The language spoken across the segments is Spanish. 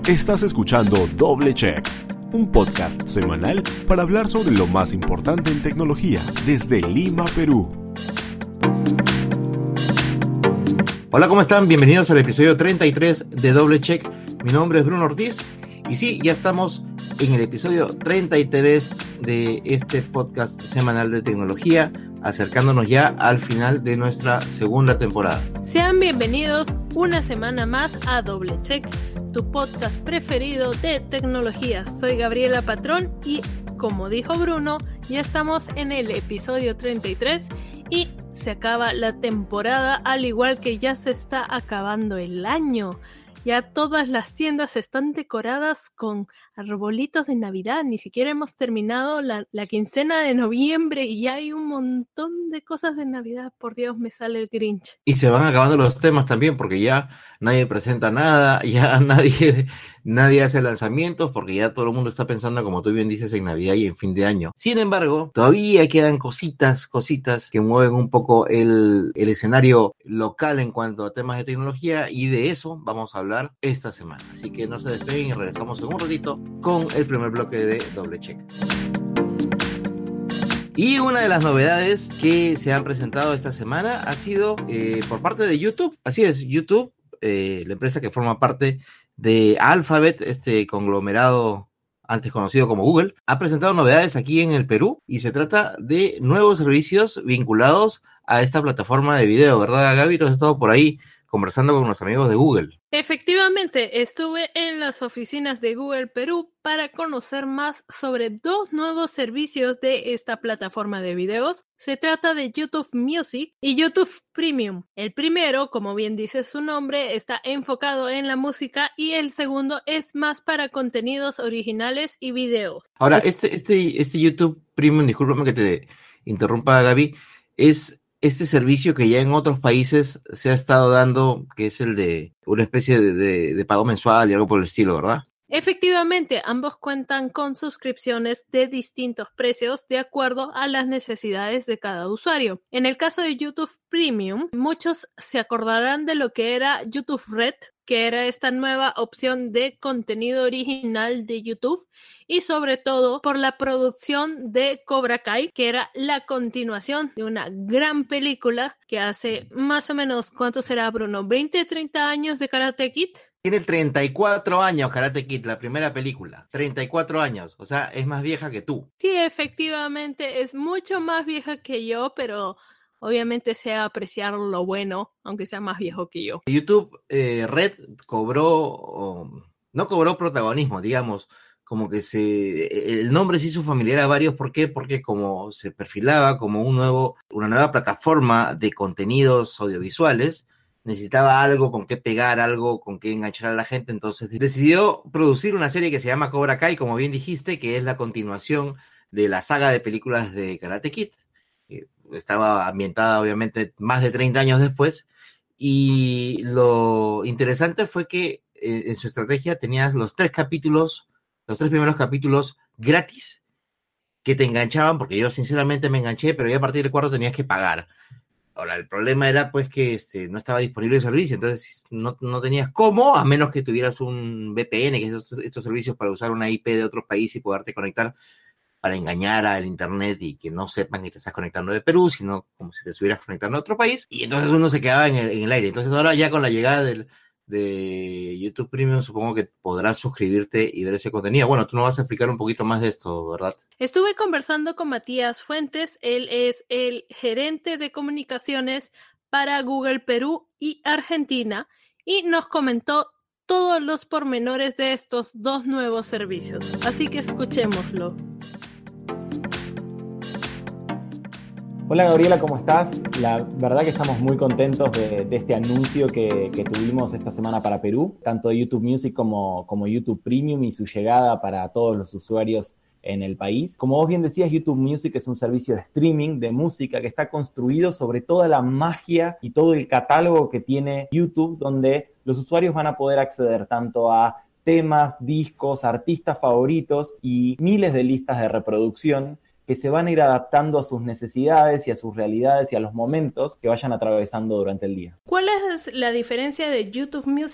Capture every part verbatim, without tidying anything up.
Estás escuchando Doble Check, un podcast semanal para hablar sobre lo más importante en tecnología desde Lima, Perú. Hola, ¿cómo están? Bienvenidos al episodio treinta y tres de Doble Check. Mi nombre es Bruno Ortiz y sí, ya estamos en el episodio treinta y tres de este podcast semanal de tecnología, acercándonos ya al final de nuestra segunda temporada. Sean bienvenidos una semana más a Doble Check, tu podcast preferido de tecnología. Soy Gabriela Patrón y, como dijo Bruno, ya estamos en el episodio treinta y tres y se acaba la temporada, al igual que ya se está acabando el año. Ya todas las tiendas están decoradas con arbolitos de Navidad. Ni siquiera hemos terminado la, la quincena de noviembre y ya hay un montón de cosas de Navidad. Por Dios, me sale el Grinch. Y se van acabando los temas también porque ya nadie presenta nada, ya nadie, nadie hace lanzamientos porque ya todo el mundo está pensando, como tú bien dices, en Navidad y en fin de año. Sin embargo, todavía quedan cositas, cositas que mueven un poco el, el escenario local en cuanto a temas de tecnología, y de eso vamos a hablar esta semana. Así que no se despeguen y regresamos en un ratito con el primer bloque de Doble Check. Y una de las novedades que se han presentado esta semana ha sido eh, por parte de YouTube. Así es, YouTube, eh, la empresa que forma parte de Alphabet, este conglomerado antes conocido como Google, ha presentado novedades aquí en el Perú y se trata de nuevos servicios vinculados a esta plataforma de video, ¿verdad, Gaby? Tú has estado por ahí conversando con nuestros amigos de Google. Efectivamente, estuve en las oficinas de Google Perú para conocer más sobre dos nuevos servicios de esta plataforma de videos. Se trata de YouTube Music y YouTube Premium. El primero, como bien dice su nombre, está enfocado en la música y el segundo es más para contenidos originales y videos. Ahora, este, este, este YouTube Premium, discúlpame que te interrumpa, Gaby, es este servicio que ya en otros países se ha estado dando, que es el de una especie de, de, de pago mensual y algo por el estilo, ¿verdad? Efectivamente, ambos cuentan con suscripciones de distintos precios de acuerdo a las necesidades de cada usuario. En el caso de YouTube Premium, muchos se acordarán de lo que era YouTube Red, que era esta nueva opción de contenido original de YouTube, y sobre todo por la producción de Cobra Kai, que era la continuación de una gran película que hace más o menos, ¿cuánto será, Bruno? ¿veinte, treinta años de Karate Kid? Tiene treinta y cuatro años Karate Kid, la primera película. treinta y cuatro años, o sea, es más vieja que tú. Sí, efectivamente, es mucho más vieja que yo, pero obviamente sé apreciar lo bueno, aunque sea más viejo que yo. YouTube eh, Red cobró, oh, no cobró protagonismo, digamos, como que se, el nombre se hizo familiar a varios. ¿Por qué? Porque como se perfilaba como un nuevo, una nueva plataforma de contenidos audiovisuales, necesitaba algo con qué pegar, algo con qué enganchar a la gente, entonces decidió producir una serie que se llama Cobra Kai, como bien dijiste, que es la continuación de la saga de películas de Karate Kid. Estaba ambientada obviamente más de treinta años después, y lo interesante fue que eh, en su estrategia tenías los tres capítulos, los tres primeros capítulos gratis, que te enganchaban, porque yo sinceramente me enganché, pero ya a partir del cuarto tenías que pagar. Ahora, el problema era pues que este, no estaba disponible el servicio, entonces no, no tenías cómo, a menos que tuvieras un V P N, que es estos, estos servicios para usar una I P de otro país y poderte conectar para engañar al internet y que no sepan que te estás conectando de Perú, sino como si te estuvieras conectando a otro país, y entonces uno se quedaba en el, en el aire. Entonces ahora ya con la llegada del, de YouTube Premium, supongo que podrás suscribirte y ver ese contenido. Bueno, tú nos vas a explicar un poquito más de esto, ¿verdad? Estuve conversando con Matías Fuentes, él es el gerente de comunicaciones para Google Perú y Argentina, y nos comentó todos los pormenores de estos dos nuevos servicios. Así que escuchémoslo. Hola Gabriela, ¿cómo estás? La verdad que estamos muy contentos de, de este anuncio que, que tuvimos esta semana para Perú, tanto de YouTube Music como, como YouTube Premium y su llegada para todos los usuarios en el país. Como vos bien decías, YouTube Music es un servicio de streaming de música que está construido sobre toda la magia y todo el catálogo que tiene YouTube, donde los usuarios van a poder acceder tanto a temas, discos, artistas favoritos y miles de listas de reproducción que se van a ir adaptando a sus necesidades y a sus realidades y a los momentos que vayan atravesando durante el día. ¿Cuál es la diferencia de YouTube Music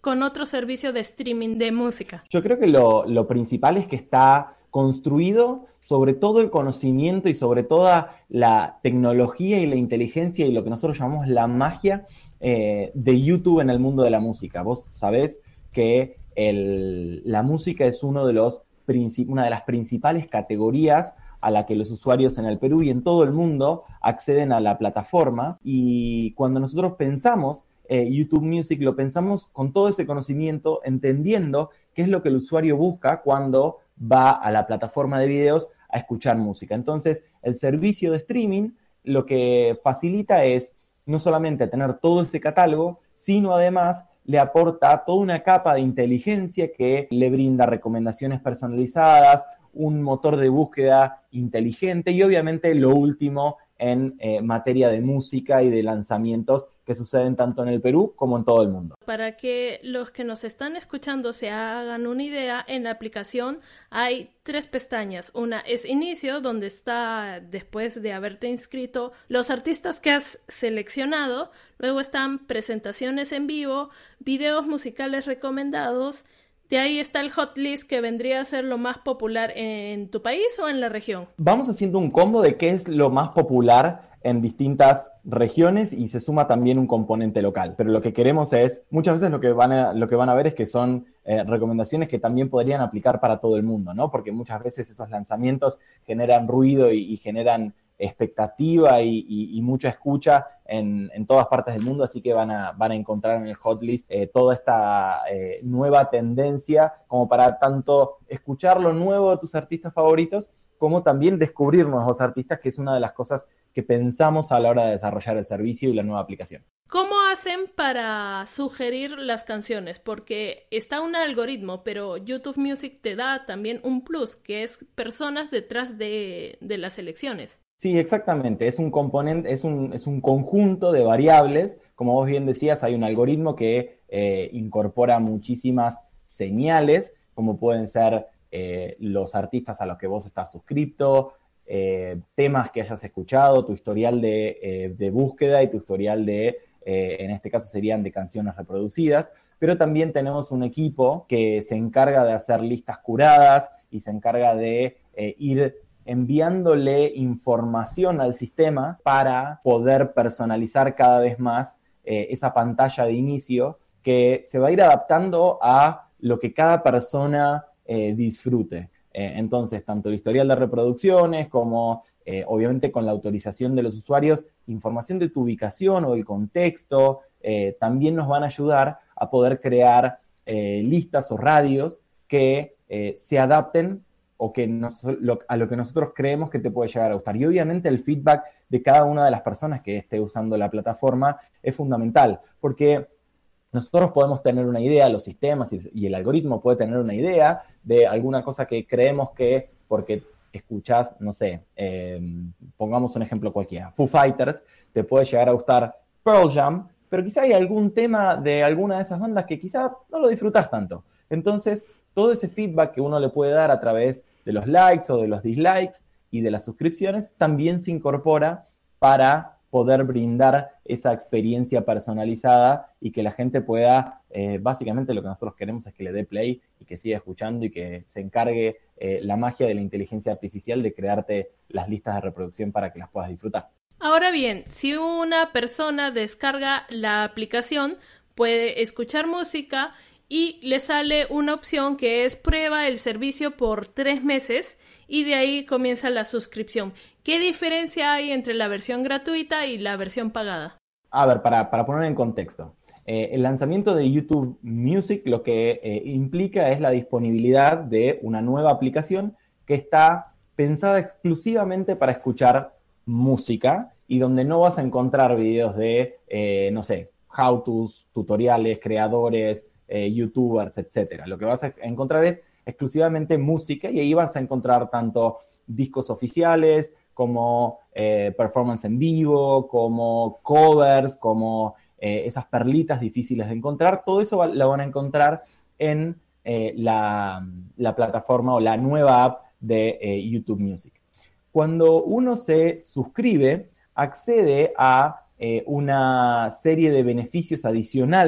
con otro servicio de streaming de música? Yo creo que lo, lo principal es que está construido sobre todo el conocimiento y sobre toda la tecnología y la inteligencia y lo que nosotros llamamos la magia eh, de YouTube en el mundo de la música. Vos sabés que el, la música es uno de los, una de las principales categorías a la que los usuarios en el Perú y en todo el mundo acceden a la plataforma, y cuando nosotros pensamos eh, YouTube Music, lo pensamos con todo ese conocimiento, entendiendo qué es lo que el usuario busca cuando va a la plataforma de videos a escuchar música. Entonces, el servicio de streaming lo que facilita es no solamente tener todo ese catálogo, sino además le aporta toda una capa de inteligencia que le brinda recomendaciones personalizadas, un motor de búsqueda inteligente y obviamente lo último en eh, materia de música y de lanzamientos que suceden tanto en el Perú como en todo el mundo. Para que los que nos están escuchando se hagan una idea, en la aplicación hay tres pestañas. Una es Inicio, donde está, después de haberte inscrito, los artistas que has seleccionado. Luego están Presentaciones en vivo, Videos musicales recomendados. De ahí está el Hotlist, que vendría a ser lo más popular en tu país o en la región. Vamos haciendo un combo de qué es lo más popular en distintas regiones y se suma también un componente local. Pero lo que queremos es, muchas veces lo que van a, lo que van a ver es que son eh, recomendaciones que también podrían aplicar para todo el mundo, ¿no? Porque muchas veces esos lanzamientos generan ruido y, y generan expectativa y, y, y mucha escucha en, en todas partes del mundo, así que van a, van a encontrar en el Hotlist eh, toda esta eh, nueva tendencia como para tanto escuchar lo nuevo de tus artistas favoritos como también descubrir nuevos artistas, que es una de las cosas que pensamos a la hora de desarrollar el servicio y la nueva aplicación. ¿Cómo hacen para sugerir las canciones? Porque está un algoritmo, pero YouTube Music te da también un plus, que es personas detrás de, de las selecciones. Sí, exactamente. Es un componente, es un, es un conjunto de variables. Como vos bien decías, hay un algoritmo que eh, incorpora muchísimas señales, como pueden ser eh, los artistas a los que vos estás suscripto, eh, temas que hayas escuchado, tu historial de, eh, de búsqueda y tu historial de, eh, en este caso serían de canciones reproducidas. Pero también tenemos un equipo que se encarga de hacer listas curadas y se encarga de eh, ir enviándole información al sistema para poder personalizar cada vez más eh, esa pantalla de inicio que se va a ir adaptando a lo que cada persona eh, disfrute. Eh, entonces, tanto el historial de reproducciones como, eh, obviamente, con la autorización de los usuarios, información de tu ubicación o el contexto, eh, también nos van a ayudar a poder crear eh, listas o radios que eh, se adapten o que nos, lo, a lo que nosotros creemos que te puede llegar a gustar. Y obviamente el feedback de cada una de las personas que esté usando la plataforma es fundamental, porque nosotros podemos tener una idea, los sistemas y, y el algoritmo puede tener una idea de alguna cosa que creemos que, porque escuchás, no sé, eh, pongamos un ejemplo cualquiera, Foo Fighters, te puede llegar a gustar Pearl Jam, pero quizá hay algún tema de alguna de esas bandas que quizá no lo disfrutás tanto. Entonces, todo ese feedback que uno le puede dar a través de los likes o de los dislikes y de las suscripciones también se incorpora para poder brindar esa experiencia personalizada y que la gente pueda, eh, básicamente lo que nosotros queremos es que le dé play y que siga escuchando y que se encargue eh, la magia de la inteligencia artificial de crearte las listas de reproducción para que las puedas disfrutar. Ahora bien, si una persona descarga la aplicación, puede escuchar música y le sale una opción que es prueba el servicio por tres meses y de ahí comienza la suscripción. ¿Qué diferencia hay entre la versión gratuita y la versión pagada? A ver, para, para poner en contexto, eh, el lanzamiento de YouTube Music lo que eh, implica es la disponibilidad de una nueva aplicación que está pensada exclusivamente para escuchar música y donde no vas a encontrar videos de, eh, no sé, how-tos, tutoriales, creadores, Eh, youtubers, etcétera. Lo que vas a encontrar es exclusivamente música y ahí vas a encontrar tanto discos oficiales como eh, performance en vivo, como covers, como eh, esas perlitas difíciles de encontrar. Todo eso va, lo van a encontrar en eh, la, la plataforma o la nueva app de eh, YouTube Music. Cuando uno se suscribe, accede a eh, una serie de beneficios adicionales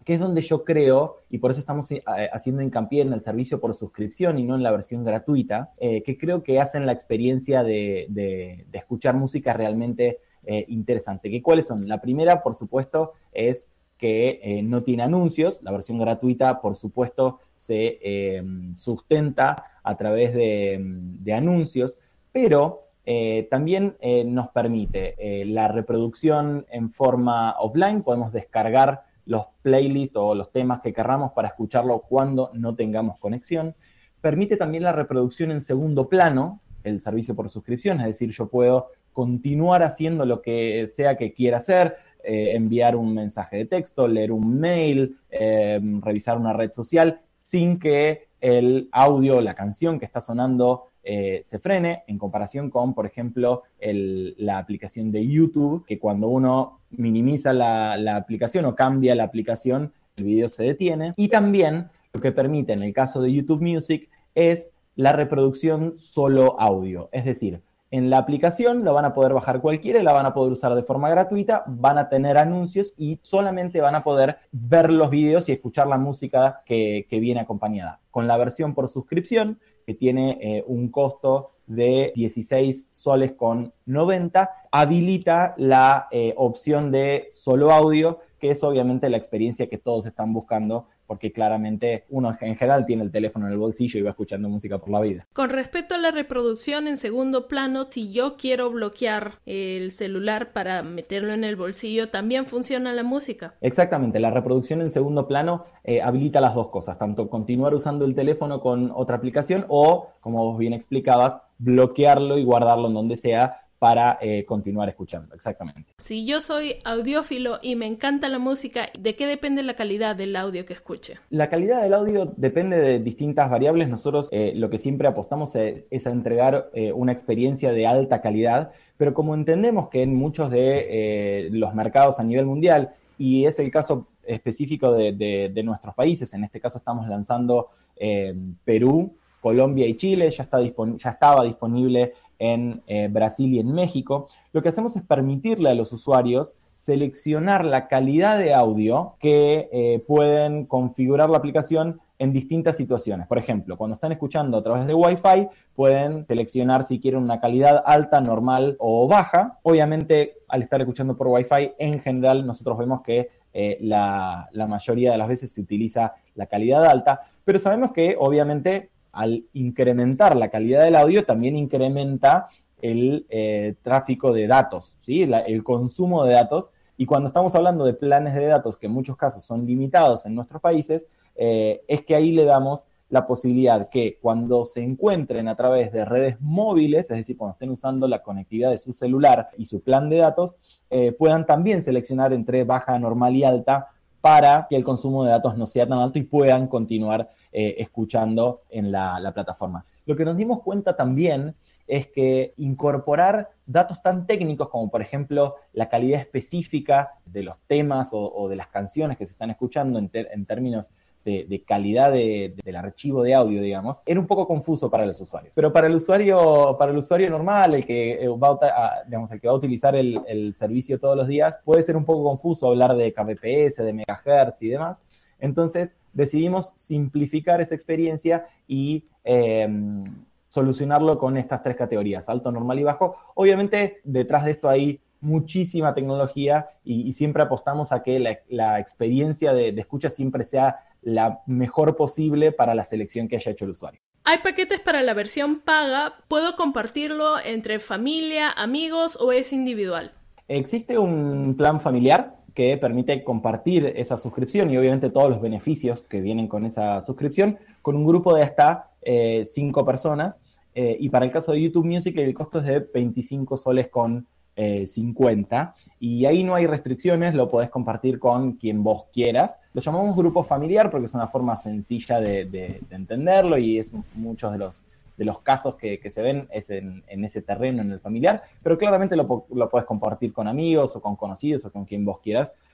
que es donde yo creo, y por eso estamos haciendo hincapié en el servicio por suscripción y no en la versión gratuita, eh, que creo que hacen la experiencia de, de, de escuchar música realmente eh, interesante. ¿Qué, ¿Cuáles son? La primera, por supuesto, es que eh, no tiene anuncios. La versión gratuita, por supuesto, se eh, sustenta a través de, de anuncios, pero eh, también eh, nos permite eh, la reproducción en forma offline. Podemos descargar los playlists o los temas que querramos para escucharlo cuando no tengamos conexión. Permite también la reproducción en segundo plano, el servicio por suscripción, es decir, yo puedo continuar haciendo lo que sea que quiera hacer, eh, enviar un mensaje de texto, leer un mail, eh, revisar una red social, sin que el audio, la canción que está sonando eh, se frene, en comparación con, por ejemplo, el, la aplicación de YouTube, que cuando uno minimiza la, la aplicación o cambia la aplicación, el video se detiene. Y también lo que permite en el caso de YouTube Music es la reproducción solo audio, es decir, en la aplicación lo van a poder bajar cualquiera y la van a poder usar de forma gratuita, van a tener anuncios y solamente van a poder ver los videos y escuchar la música que, que viene acompañada. Con la versión por suscripción, que tiene eh, un costo de dieciséis soles con noventa, habilita la eh, opción de solo audio, que es obviamente la experiencia que todos están buscando, porque claramente uno en general tiene el teléfono en el bolsillo y va escuchando música por la vida. Con respecto a la reproducción en segundo plano, si yo quiero bloquear el celular para meterlo en el bolsillo, ¿también funciona la música? Exactamente, la reproducción en segundo plano eh, habilita las dos cosas, tanto continuar usando el teléfono con otra aplicación o, como vos bien explicabas, bloquearlo y guardarlo en donde sea para eh, continuar escuchando, exactamente. Si yo soy audiófilo y me encanta la música, ¿de qué depende la calidad del audio que escuche? La calidad del audio depende de distintas variables. Nosotros eh, lo que siempre apostamos es, es a entregar eh, una experiencia de alta calidad, pero como entendemos que en muchos de eh, los mercados a nivel mundial, y es el caso específico de, de, de nuestros países, en este caso estamos lanzando eh, Perú, Colombia y Chile, ya, está dispon- ya estaba disponible en eh, Brasil y en México, lo que hacemos es permitirle a los usuarios seleccionar la calidad de audio que eh, pueden configurar la aplicación en distintas situaciones. Por ejemplo, cuando están escuchando a través de Wi-Fi, pueden seleccionar si quieren una calidad alta, normal o baja. Obviamente, al estar escuchando por Wi-Fi, en general, nosotros vemos que eh, la, la mayoría de las veces se utiliza la calidad alta, pero sabemos que, obviamente, al incrementar la calidad del audio, también incrementa el eh, tráfico de datos, ¿sí? La, el consumo de datos. Y cuando estamos hablando de planes de datos, que en muchos casos son limitados en nuestros países, eh, es que ahí le damos la posibilidad que cuando se encuentren a través de redes móviles, es decir, cuando estén usando la conectividad de su celular y su plan de datos, eh, puedan también seleccionar entre baja, normal y alta para que el consumo de datos no sea tan alto y puedan continuar eh, escuchando en la, la plataforma. Lo que nos dimos cuenta también es que incorporar datos tan técnicos como, por ejemplo, la calidad específica de los temas o, o de las canciones que se están escuchando en, ter- en términos de, de calidad de, de, del archivo de audio, digamos, era un poco confuso para los usuarios. Pero para el usuario, para el usuario normal, el que va a, digamos, el que va a utilizar el, el servicio todos los días, puede ser un poco confuso hablar de K B P S, de megahertz y demás. Entonces decidimos simplificar esa experiencia y eh, solucionarlo con estas tres categorías, alto, normal y bajo. Obviamente, detrás de esto hay muchísima tecnología y, y siempre apostamos a que la, la experiencia de, de escucha siempre sea la mejor posible para la selección que haya hecho el usuario. ¿Hay paquetes para la versión paga? ¿Puedo compartirlo entre familia, amigos o es individual? Existe un plan familiar que permite compartir esa suscripción y obviamente todos los beneficios que vienen con esa suscripción con un grupo de hasta eh, cinco personas. Eh, y para el caso de YouTube Music el costo es de veinticinco soles con eh, cincuenta y ahí no hay restricciones, lo podés compartir con quien vos quieras. Lo llamamos grupo familiar porque es una forma sencilla de, de, de entenderlo y es muchos de los de los casos que, que se ven es en, en ese terreno, en el familiar, pero claramente lo, lo podés compartir con amigos o con conocidos o con quien vos quieras.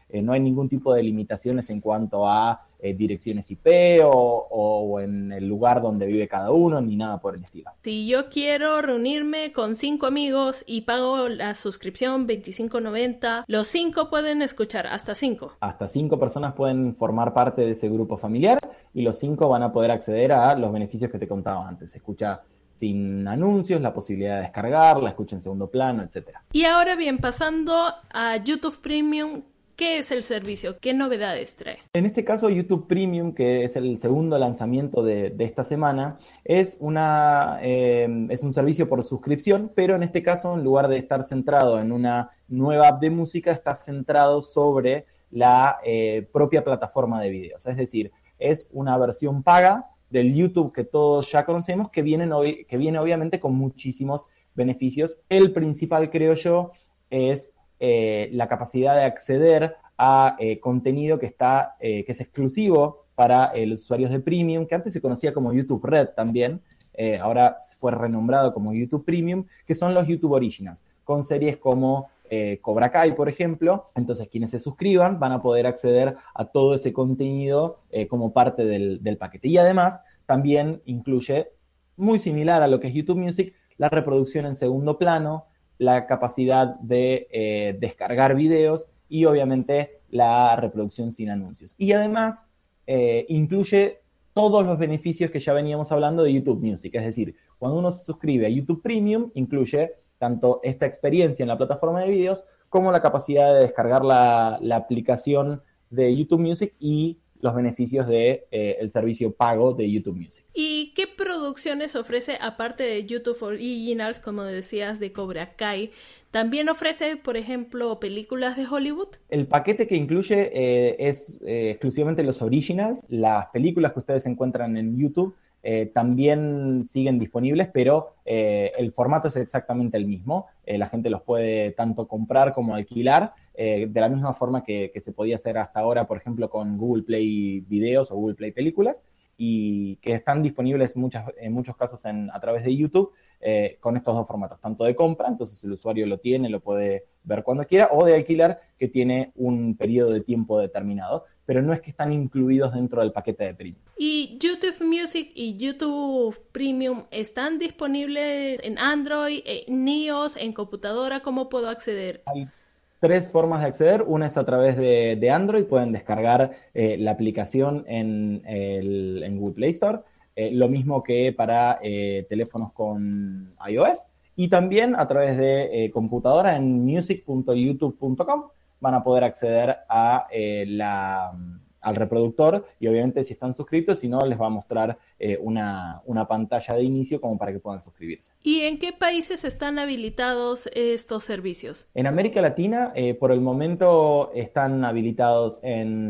eh, no hay ningún tipo de limitaciones en cuanto a eh, direcciones I P o, o en el lugar donde vive cada uno, ni nada por el estilo. Si yo quiero reunirme con cinco amigos y pago la suscripción veinticinco noventa, los cinco pueden escuchar, hasta cinco. Hasta cinco personas pueden formar parte de ese grupo familiar y los cinco van a poder acceder a los beneficios que te contaba antes. Se escucha sin anuncios, la posibilidad de descargar, la escucha en segundo plano, etcétera. Y ahora bien, pasando a YouTube Premium, ¿qué es el servicio? ¿Qué novedades trae? En este caso, YouTube Premium, que es el segundo lanzamiento de, de esta semana, es, una, eh, es un servicio por suscripción, pero en este caso, en lugar de estar centrado en una nueva app de música, está centrado sobre la eh, propia plataforma de videos. Es decir, es una versión paga del YouTube que todos ya conocemos, que, vienen, que viene obviamente con muchísimos beneficios. El principal, creo yo, es eh, la capacidad de acceder a eh, contenido que, está, eh, que es exclusivo para eh, los usuarios de Premium, que antes se conocía como YouTube Red también, eh, ahora fue renombrado como YouTube Premium, que son los YouTube Originals, con series como Eh, Cobra Kai, por ejemplo. Entonces, quienes se suscriban van a poder acceder a todo ese contenido eh, como parte del, del paquete. Y además, también incluye, muy similar a lo que es YouTube Music, la reproducción en segundo plano, la capacidad de eh, descargar videos y, obviamente, la reproducción sin anuncios. Y además, eh, incluye todos los beneficios que ya veníamos hablando de YouTube Music. Es decir, cuando uno se suscribe a YouTube Premium, incluye tanto esta experiencia en la plataforma de videos como la capacidad de descargar la, la aplicación de YouTube Music y los beneficios del de, eh, servicio pago de YouTube Music. ¿Y qué producciones ofrece aparte de YouTube Originals, como decías, de Cobra Kai? ¿También ofrece, por ejemplo, películas de Hollywood? El paquete que incluye eh, es eh, exclusivamente los Originals. Las películas que ustedes encuentran en YouTube Eh, también siguen disponibles, pero eh, el formato es exactamente el mismo. Eh, la gente los puede tanto comprar como alquilar, eh, de la misma forma que, que se podía hacer hasta ahora, por ejemplo, con Google Play Videos o Google Play Películas, y que están disponibles muchas, en muchos casos en, a través de YouTube eh, con estos dos formatos, tanto de compra, entonces el usuario lo tiene, lo puede ver cuando quiera, o de alquilar, que tiene un periodo de tiempo determinado, pero no es que están incluidos dentro del paquete de Premium. ¿Y YouTube Music y YouTube Premium están disponibles en Android, en iOS, en computadora? ¿Cómo puedo acceder? Hay tres formas de acceder. Una es a través de, de Android. Pueden descargar eh, la aplicación en, el, en Google Play Store. Eh, lo mismo que para eh, teléfonos con iOS. Y también a través de eh, computadora en music punto youtube punto com van a poder acceder a, eh, la, al reproductor y obviamente si están suscritos, si no, les va a mostrar eh, una, una pantalla de inicio como para que puedan suscribirse. ¿Y en qué países están habilitados estos servicios? En América Latina, eh, por el momento están habilitados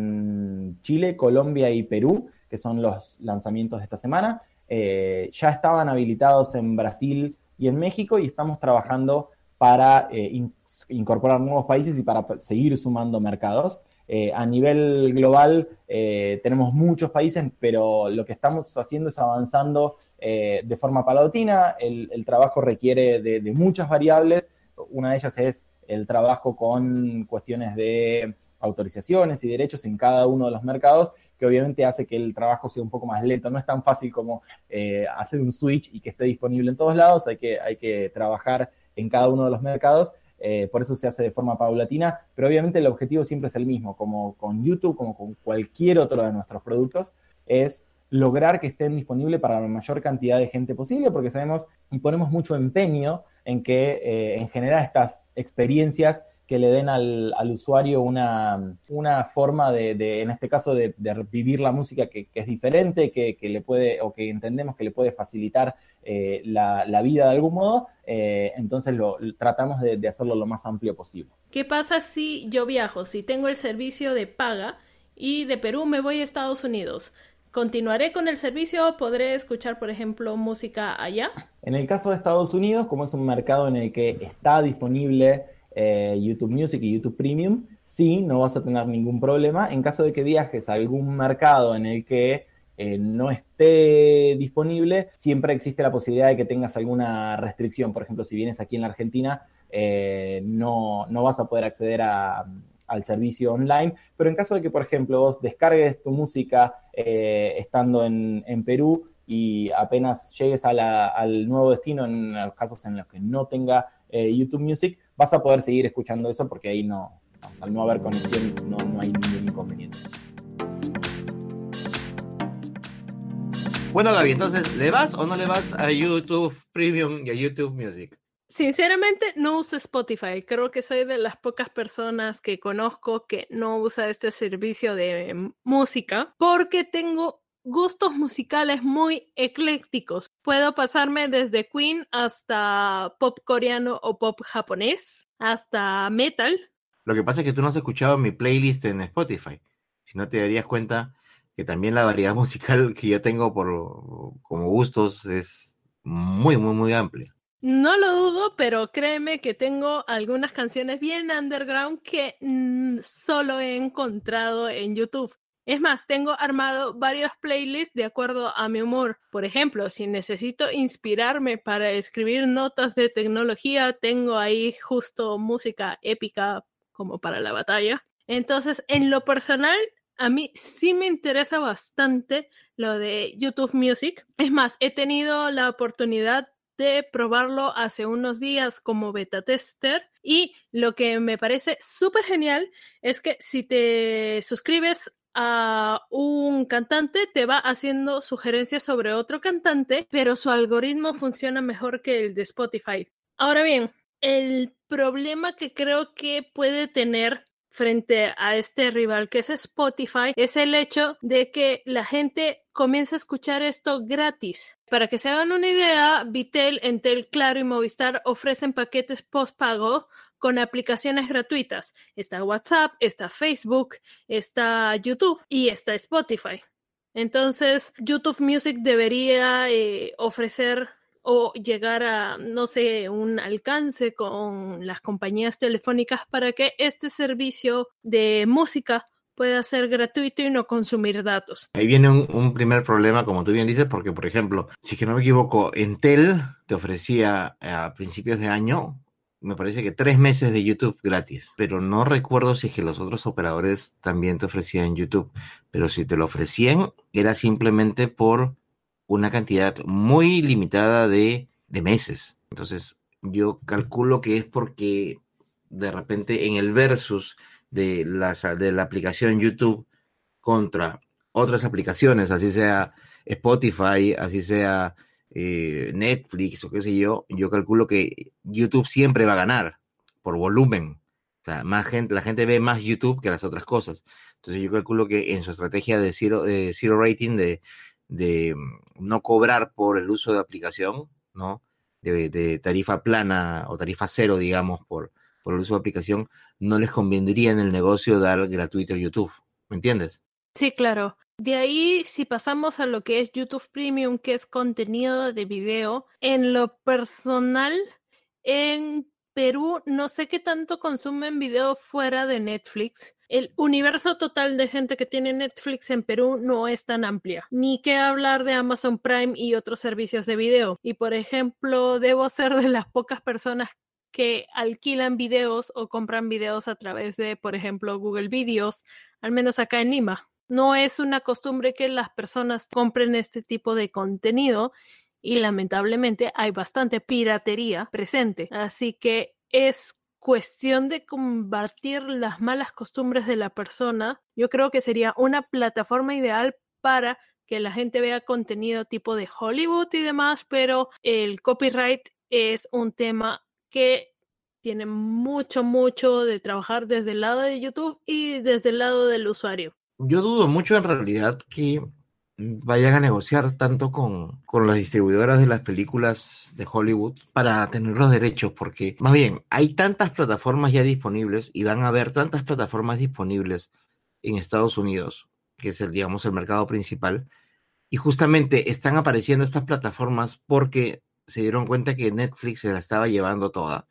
en Chile, Colombia y Perú, que son los lanzamientos de esta semana. Eh, ya estaban habilitados en Brasil y en México y estamos trabajando para eh, in- incorporar nuevos países y para seguir sumando mercados. Eh, a nivel global eh, tenemos muchos países, pero lo que estamos haciendo es avanzando eh, de forma paulatina. El, el trabajo requiere de, de muchas variables. Una de ellas es el trabajo con cuestiones de autorizaciones y derechos en cada uno de los mercados, que obviamente hace que el trabajo sea un poco más lento. No es tan fácil como eh, hacer un switch y que esté disponible en todos lados. Hay que, hay que trabajar en cada uno de los mercados, eh, por eso se hace de forma paulatina, pero obviamente el objetivo siempre es el mismo, como con YouTube, como con cualquier otro de nuestros productos, es lograr que estén disponibles para la mayor cantidad de gente posible, porque sabemos y ponemos mucho empeño en que, eh, en generar estas experiencias que le den al, al usuario una, una forma de, de, en este caso, de, de vivir la música que, que es diferente, que, que le puede, o que entendemos que le puede facilitar eh, la, la vida de algún modo, eh, entonces lo, tratamos de, de hacerlo lo más amplio posible. ¿Qué pasa si yo viajo, si tengo el servicio de paga y de Perú me voy a Estados Unidos? ¿Continuaré con el servicio? ¿Podré escuchar, por ejemplo, música allá? En el caso de Estados Unidos, como es un mercado en el que está disponible Eh, YouTube Music y YouTube Premium, sí, no vas a tener ningún problema. En caso de que viajes a algún mercado en el que eh, no esté disponible, siempre existe la posibilidad de que tengas alguna restricción. Por ejemplo, si vienes aquí en la Argentina, eh, no, no vas a poder acceder a, al servicio online, pero en caso de que, por ejemplo, vos descargues tu música eh, estando en, en Perú y apenas llegues a la, al nuevo destino, en los casos en los que no tenga eh, YouTube Music, vas a poder seguir escuchando eso porque ahí no, no al no haber conexión no, no hay ningún inconveniente. Bueno, Gaby, entonces, ¿le vas o no le vas a YouTube Premium y a YouTube Music? Sinceramente, no uso Spotify. Creo que soy de las pocas personas que conozco que no usa este servicio de música porque tengo gustos musicales muy eclécticos. Puedo pasarme desde Queen hasta pop coreano o pop japonés, hasta metal. Lo que pasa es que tú no has escuchado mi playlist en Spotify. Si no, te darías cuenta que también la variedad musical que yo tengo por como gustos es muy, muy, muy amplia. No lo dudo, pero créeme que tengo algunas canciones bien underground que mmm, solo he encontrado en YouTube. Es más, tengo armado varios playlists de acuerdo a mi humor. Por ejemplo, si necesito inspirarme para escribir notas de tecnología, tengo ahí justo música épica como para la batalla. Entonces, en lo personal, a mí sí me interesa bastante lo de YouTube Music. Es más, he tenido la oportunidad de probarlo hace unos días como beta tester y lo que me parece súper genial es que si te suscribes a un cantante te va haciendo sugerencias sobre otro cantante, pero su algoritmo funciona mejor que el de Spotify. Ahora bien, el problema que creo que puede tener frente a este rival que es Spotify es el hecho de que la gente comienza a escuchar esto gratis. Para que se hagan una idea, Vitel, Entel, Claro y Movistar ofrecen paquetes postpago con aplicaciones gratuitas. Está WhatsApp, está Facebook, está YouTube y está Spotify. Entonces, YouTube Music debería eh, ofrecer o llegar a, no sé, un alcance con las compañías telefónicas para que este servicio de música pueda ser gratuito y no consumir datos. Ahí viene un, un primer problema, como tú bien dices, porque, por ejemplo, si es que no me equivoco, Entel te ofrecía a principios de año, me parece que tres meses de YouTube gratis, pero no recuerdo si es que los otros operadores también te ofrecían YouTube, pero si te lo ofrecían era simplemente por una cantidad muy limitada de, de meses. Entonces, yo calculo que es porque de repente en el versus de, las, de la aplicación YouTube contra otras aplicaciones, así sea Spotify, así sea eh, Netflix o qué sé yo, yo calculo que YouTube siempre va a ganar por volumen. O sea, más gente, la gente ve más YouTube que las otras cosas. Entonces yo calculo que en su estrategia de zero, de zero rating, de, de no cobrar por el uso de aplicación, ¿no? De, de tarifa plana o tarifa cero, digamos, por, por el uso de aplicación, no les convendría en el negocio dar gratuito YouTube. ¿Me entiendes? Sí, claro. De ahí, si pasamos a lo que es YouTube Premium, que es contenido de video, en lo personal, en Perú no sé qué tanto consumen video fuera de Netflix. El universo total de gente que tiene Netflix en Perú no es tan amplia. Ni qué hablar de Amazon Prime y otros servicios de video. Y por ejemplo, debo ser de las pocas personas que alquilan videos o compran videos a través de, por ejemplo, Google Videos, al menos acá en Lima. No es una costumbre que las personas compren este tipo de contenido y lamentablemente hay bastante piratería presente. Así que es cuestión de combatir las malas costumbres de la persona. Yo creo que sería una plataforma ideal para que la gente vea contenido tipo de Hollywood y demás, pero el copyright es un tema que tiene mucho, mucho de trabajar desde el lado de YouTube y desde el lado del usuario. Yo dudo mucho en realidad que vayan a negociar tanto con, con las distribuidoras de las películas de Hollywood para tener los derechos, porque más bien hay tantas plataformas ya disponibles y van a haber tantas plataformas disponibles en Estados Unidos, que es el, digamos, el mercado principal, y justamente están apareciendo estas plataformas porque se dieron cuenta que Netflix se la estaba llevando toda,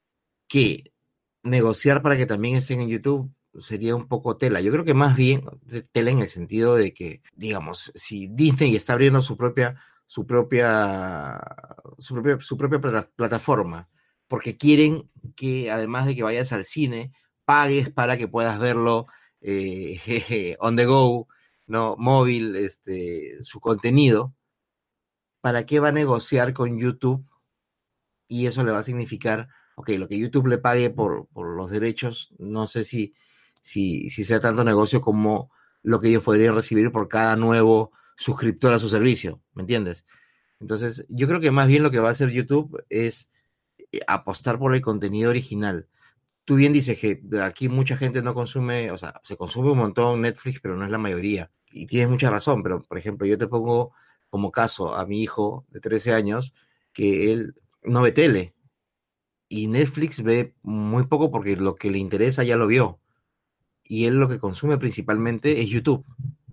que negociar para que también estén en YouTube sería un poco tela. Yo creo que más bien tela en el sentido de que, digamos, si Disney está abriendo su propia, su propia, su propia, su propia plata- plataforma, porque quieren que, además de que vayas al cine, pagues para que puedas verlo eh, jeje, on the go, ¿no? Móvil, este, su contenido, ¿para qué va a negociar con YouTube? Y eso le va a significar, ok, lo que YouTube le pague por, por los derechos, no sé si, si, si sea tanto negocio como lo que ellos podrían recibir por cada nuevo suscriptor a su servicio, ¿me entiendes? Entonces, yo creo que más bien lo que va a hacer YouTube es apostar por el contenido original. Tú bien dices que aquí mucha gente no consume, o sea, se consume un montón Netflix, pero no es la mayoría. Y tienes mucha razón, pero por ejemplo, yo te pongo como caso a mi hijo de trece años, que él no ve tele, y Netflix ve muy poco porque lo que le interesa ya lo vio, y él lo que consume principalmente es YouTube,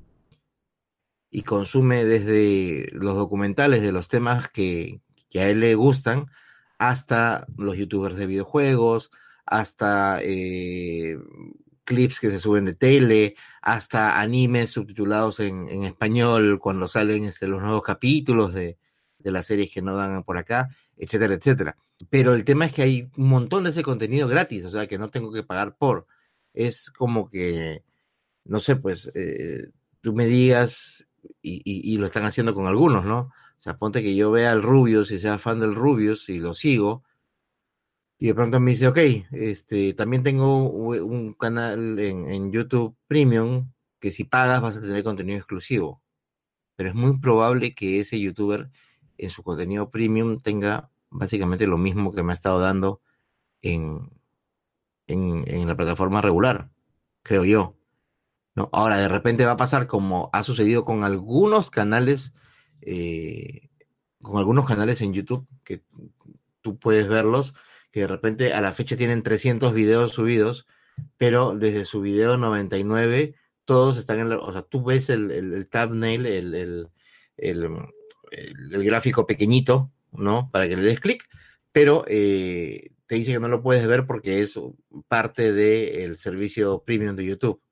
y consume desde los documentales de los temas que, que a él le gustan, hasta los youtubers de videojuegos, hasta eh, clips que se suben de tele, hasta animes subtitulados en, en español cuando salen este, los nuevos capítulos de, de las series que no dan por acá, etcétera, etcétera. Pero el tema es que hay un montón de ese contenido gratis, o sea, que no tengo que pagar por. Es como que, no sé, pues, eh, tú me digas, y, y, y lo están haciendo con algunos, ¿no? O sea, ponte que yo vea al Rubius y sea fan del Rubius y lo sigo, y de pronto me dice, ok, este, también tengo un canal en, en YouTube Premium que si pagas vas a tener contenido exclusivo. Pero es muy probable que ese youtuber en su contenido Premium tenga básicamente lo mismo que me ha estado dando en, en, en la plataforma regular, creo yo, ¿no? Ahora, de repente va a pasar como ha sucedido con algunos canales, eh, con algunos canales en YouTube, que tú puedes verlos, que de repente a la fecha tienen trescientos videos subidos, pero desde su video noventa y nueve, todos están en la, o sea, tú ves el, el, el thumbnail, el, el, el, el, el gráfico pequeñito, ¿no? Para que le des clic, pero eh, te dice que no lo puedes ver porque es parte del servicio premium de YouTube.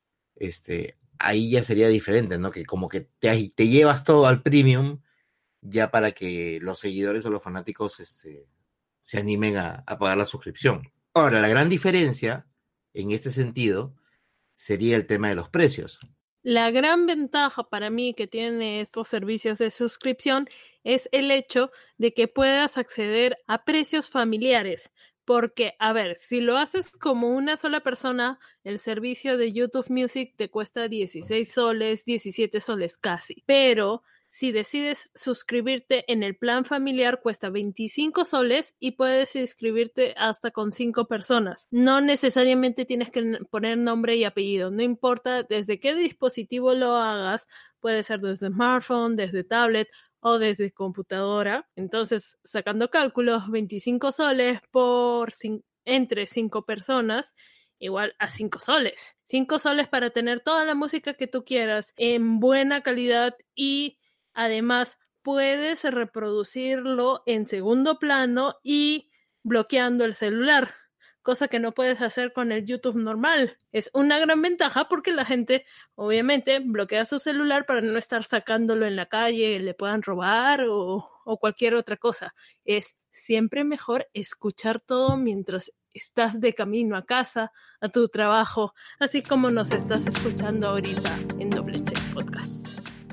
Este, ahí ya sería diferente, ¿no? Que como que te, te llevas todo al premium ya para que los seguidores o los fanáticos este, se animen a, a pagar la suscripción. Ahora, la gran diferencia en este sentido sería el tema de los precios. La gran ventaja para mí que tienen estos servicios de suscripción es el hecho de que puedas acceder a precios familiares. Porque, a ver, si lo haces como una sola persona, el servicio de YouTube Music te cuesta dieciséis soles, diecisiete soles casi. Pero si decides suscribirte en el plan familiar, cuesta veinticinco soles y puedes inscribirte hasta con cinco personas. No necesariamente tienes que poner nombre y apellido, no importa desde qué dispositivo lo hagas, puede ser desde smartphone, desde tablet o desde computadora. Entonces, sacando cálculos, veinticinco soles por cin- entre cinco personas, igual a cinco soles. cinco soles para tener toda la música que tú quieras en buena calidad y además puedes reproducirlo en segundo plano y bloqueando el celular, cosa que no puedes hacer con el YouTube normal. Es una gran ventaja porque la gente obviamente bloquea su celular para no estar sacándolo en la calle, le puedan robar o, o cualquier otra cosa. Es siempre mejor escuchar todo mientras estás de camino a casa, a tu trabajo, así como nos estás escuchando ahorita en Doble Check Podcast.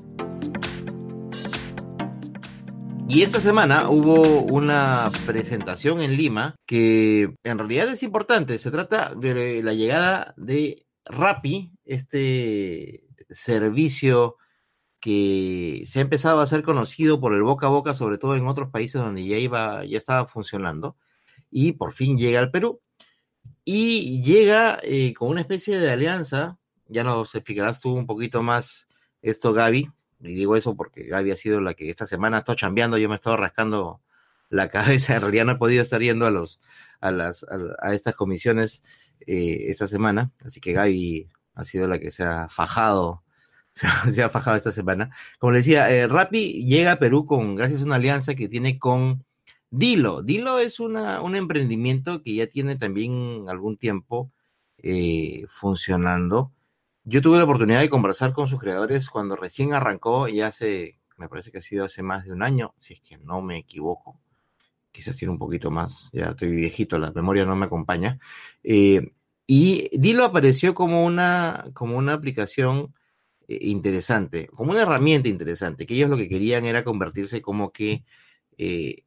Y esta semana hubo una presentación en Lima que en realidad es importante. Se trata de la llegada de Rappi, este servicio que se ha empezado a hacer conocido por el boca a boca, sobre todo en otros países donde ya iba, ya estaba funcionando, y por fin llega al Perú. Y llega eh, con una especie de alianza. Ya nos explicarás tú un poquito más esto, Gaby. Y digo eso porque Gaby ha sido la que esta semana ha estado chambeando, yo me he estado rascando la cabeza, en realidad no he podido estar yendo a los a las a, a estas comisiones eh, esta semana, así que Gaby ha sido la que se ha fajado, se ha, se ha fajado esta semana. Como le decía, eh, Rappi llega a Perú con gracias a una alianza que tiene con Dilo. Dilo es una, un emprendimiento que ya tiene también algún tiempo eh, funcionando. Yo tuve la oportunidad de conversar con sus creadores cuando recién arrancó, y hace, me parece que ha sido hace más de un año, si es que no me equivoco, quizás tiene un poquito más, ya estoy viejito, la memoria no me acompaña, eh, Y Dilo apareció como una, como una aplicación eh, interesante, como una herramienta interesante, que ellos lo que querían era convertirse como que eh,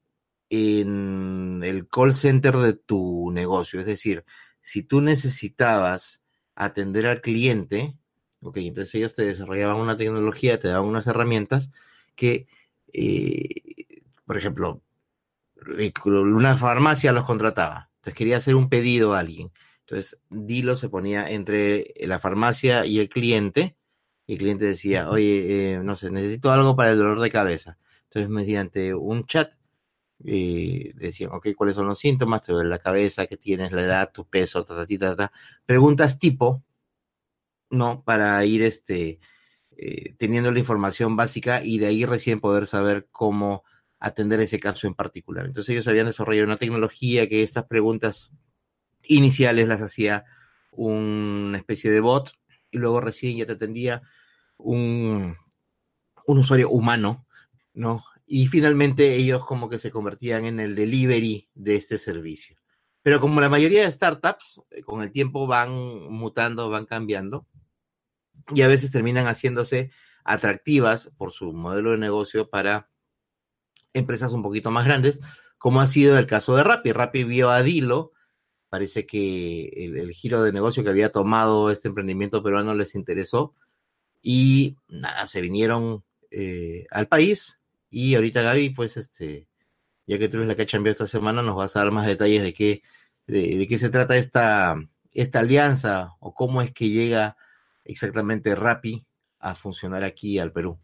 en el call center de tu negocio. Es decir, si tú necesitabas atender al cliente, ok, entonces ellos te desarrollaban una tecnología, te daban unas herramientas que, eh, por ejemplo, una farmacia los contrataba. Entonces quería hacer un pedido a alguien. Entonces Dilo se ponía entre la farmacia y el cliente, y el cliente decía, oye, eh, no sé, necesito algo para el dolor de cabeza. Entonces mediante un chat eh, decían, ok, ¿cuáles son los síntomas? Te duele la cabeza, ¿qué tienes? La edad, tu peso, ta, ta, ta, ta, ta. Preguntas tipo, ¿no? Para ir este, eh, teniendo la información básica y de ahí recién poder saber cómo atender ese caso en particular. Entonces ellos habían desarrollado una tecnología que estas preguntas iniciales las hacía una especie de bot y luego recién ya te atendía un, un usuario humano, ¿no? Y finalmente ellos como que se convertían en el delivery de este servicio. Pero como la mayoría de startups, con el tiempo van mutando, van cambiando y a veces terminan haciéndose atractivas por su modelo de negocio para empresas un poquito más grandes, como ha sido el caso de Rappi. Rappi vio a Dilo. Parece que el, el giro de negocio que había tomado este emprendimiento peruano les interesó y nada, se vinieron eh, al país y ahorita Gaby, pues este, ya que tú eres la que ha chambeado esta semana, nos vas a dar más detalles de qué, de, de qué se trata esta, esta alianza o cómo es que llega exactamente Rappi a funcionar aquí al Perú.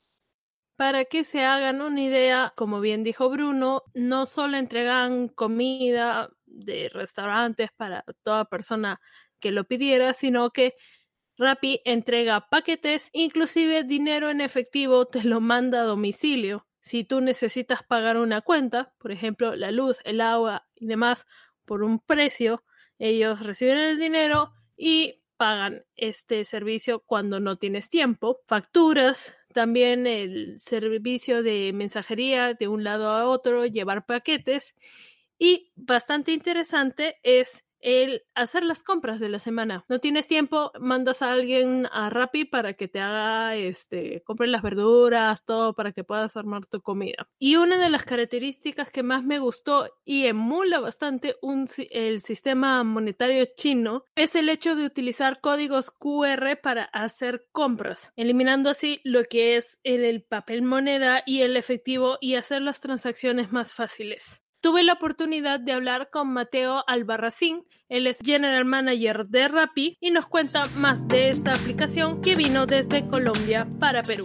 Para que se hagan una idea, como bien dijo Bruno, no solo entregan comida de restaurantes para toda persona que lo pidiera, sino que Rappi entrega paquetes, inclusive dinero en efectivo te lo manda a domicilio. Si tú necesitas pagar una cuenta, por ejemplo, la luz, el agua y demás, por un precio, ellos reciben el dinero y pagan este servicio cuando no tienes tiempo. Facturas, también el servicio de mensajería de un lado a otro, llevar paquetes. Y bastante interesante es el hacer las compras de la semana. No tienes tiempo, mandas a alguien a Rappi para que te haga, este, compre las verduras, todo para que puedas armar tu comida. Y una de las características que más me gustó y emula bastante un, el sistema monetario chino es el hecho de utilizar códigos cu erre para hacer compras, eliminando así lo que es el, el papel moneda y el efectivo y hacer las transacciones más fáciles. Tuve la oportunidad de hablar con Mateo Albarracín, él es General Manager de Rappi y nos cuenta más de esta aplicación que vino desde Colombia para Perú.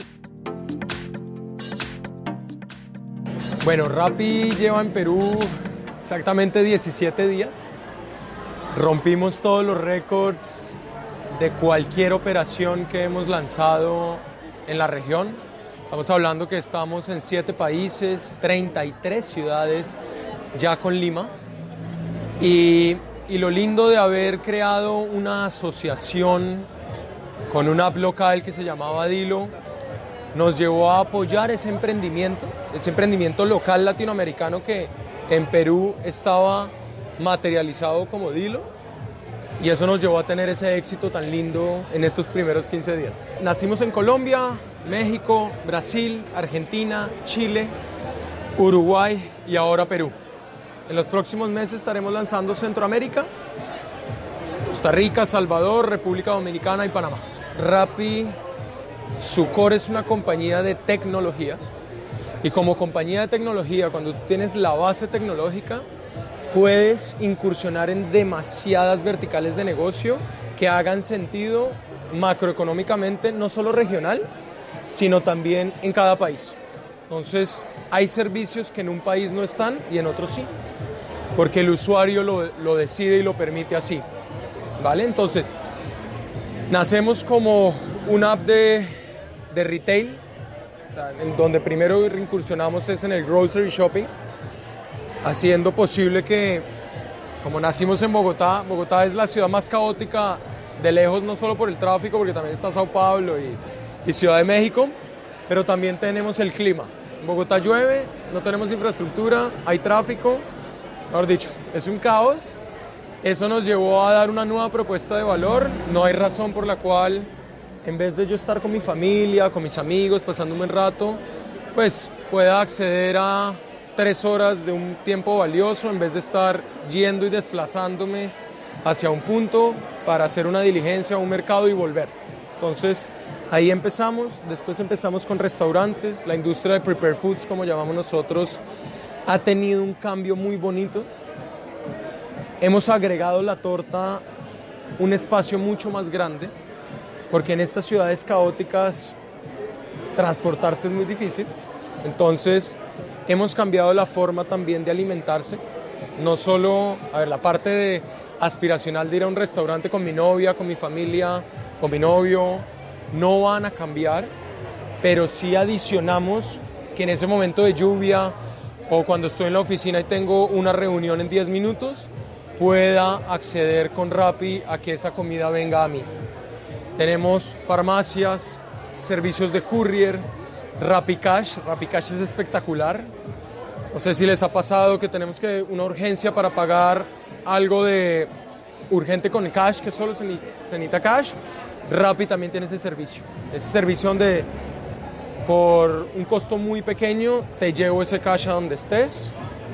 Bueno, Rappi lleva en Perú exactamente diecisiete días. Rompimos todos los récords de cualquier operación que hemos lanzado en la región. Estamos hablando que estamos en siete países, treinta y tres ciudades, ya con Lima. Y, y lo lindo de haber creado una asociación con una app local que se llamaba Dilo, nos llevó a apoyar ese emprendimiento, ese emprendimiento local latinoamericano que en Perú estaba materializado como Dilo. Y eso nos llevó a tener ese éxito tan lindo en estos primeros quince días. Nacimos en Colombia, México, Brasil, Argentina, Chile, Uruguay y ahora Perú. En los próximos meses estaremos lanzando Centroamérica, Costa Rica, Salvador, República Dominicana y Panamá. Rappi, su core es una compañía de tecnología y como compañía de tecnología, cuando tú tienes la base tecnológica, puedes incursionar en demasiadas verticales de negocio que hagan sentido macroeconómicamente, no solo regional, sino también en cada país. Entonces, hay servicios que en un país no están y en otros sí, porque el usuario lo, lo decide y lo permite así, ¿vale? Entonces, nacemos como una app de, de retail, o sea, en donde primero incursionamos es en el grocery shopping, haciendo posible que, como nacimos en Bogotá, Bogotá es la ciudad más caótica de lejos, no solo por el tráfico, porque también está Sao Paulo y, y Ciudad de México, pero también tenemos el clima. En Bogotá llueve, no tenemos infraestructura, hay tráfico, mejor dicho, es un caos Eso nos llevó a dar una nueva propuesta de valor. No hay razón por la cual, en vez de yo estar con mi familia, con mis amigos, pasando un buen rato, pues pueda acceder a tres horas de un tiempo valioso en vez de estar yendo y desplazándome hacia un punto para hacer una diligencia a un mercado y volver. Entonces, ahí empezamos. Después empezamos con restaurantes. La industria de prepared foods, como llamamos nosotros, ha tenido un cambio muy bonito. Hemos agregado la torta un espacio mucho más grande, porque en estas ciudades caóticas transportarse es muy difícil. Entonces hemos cambiado la forma también de alimentarse. No solo, a ver, la parte de aspiracional de ir a un restaurante con mi novia, con mi familia, con mi novio, no van a cambiar, pero sí adicionamos que en ese momento de lluvia o cuando estoy en la oficina y tengo una reunión en diez minutos, pueda acceder con Rappi a que esa comida venga a mí. Tenemos farmacias, servicios de courier, Rappi Cash. Rappi Cash es espectacular. No sé si les ha pasado que tenemos que una urgencia para pagar algo de urgente con cash, que solo se necesita cash. Rappi también tiene ese servicio. Ese servicio donde por un costo muy pequeño te llevo ese cash a donde estés.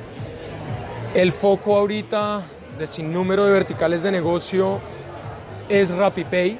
El foco ahorita de sin número de verticales de negocio es RappiPay.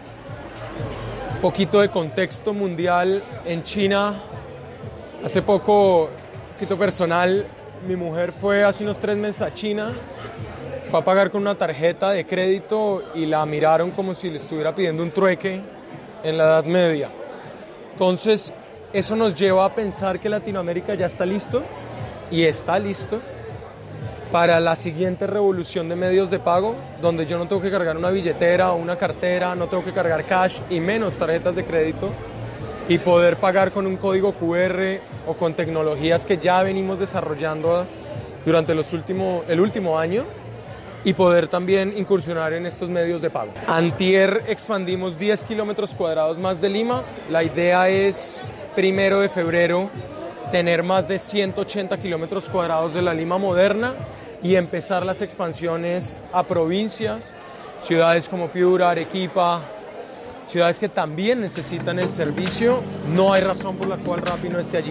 Un poquito de contexto mundial. En China, hace poco, un poquito personal, mi mujer fue hace unos tres meses a China, fue a pagar con una tarjeta de crédito y la miraron como si le estuviera pidiendo un trueque en la Edad Media. Entonces, eso nos lleva a pensar que Latinoamérica ya está listo y está listo para la siguiente revolución de medios de pago, donde yo no tengo que cargar una billetera o una cartera, no tengo que cargar cash y menos tarjetas de crédito, y poder pagar con un código cu erre o con tecnologías que ya venimos desarrollando durante los último, el último año, y poder también incursionar en estos medios de pago. Antier expandimos diez kilómetros cuadrados más de Lima. La idea es, primero de febrero, tener más de ciento ochenta kilómetros cuadrados de la Lima moderna y empezar las expansiones a provincias, ciudades como Piura, Arequipa, ciudades que también necesitan el servicio. No hay razón por la cual Rappi no esté allí.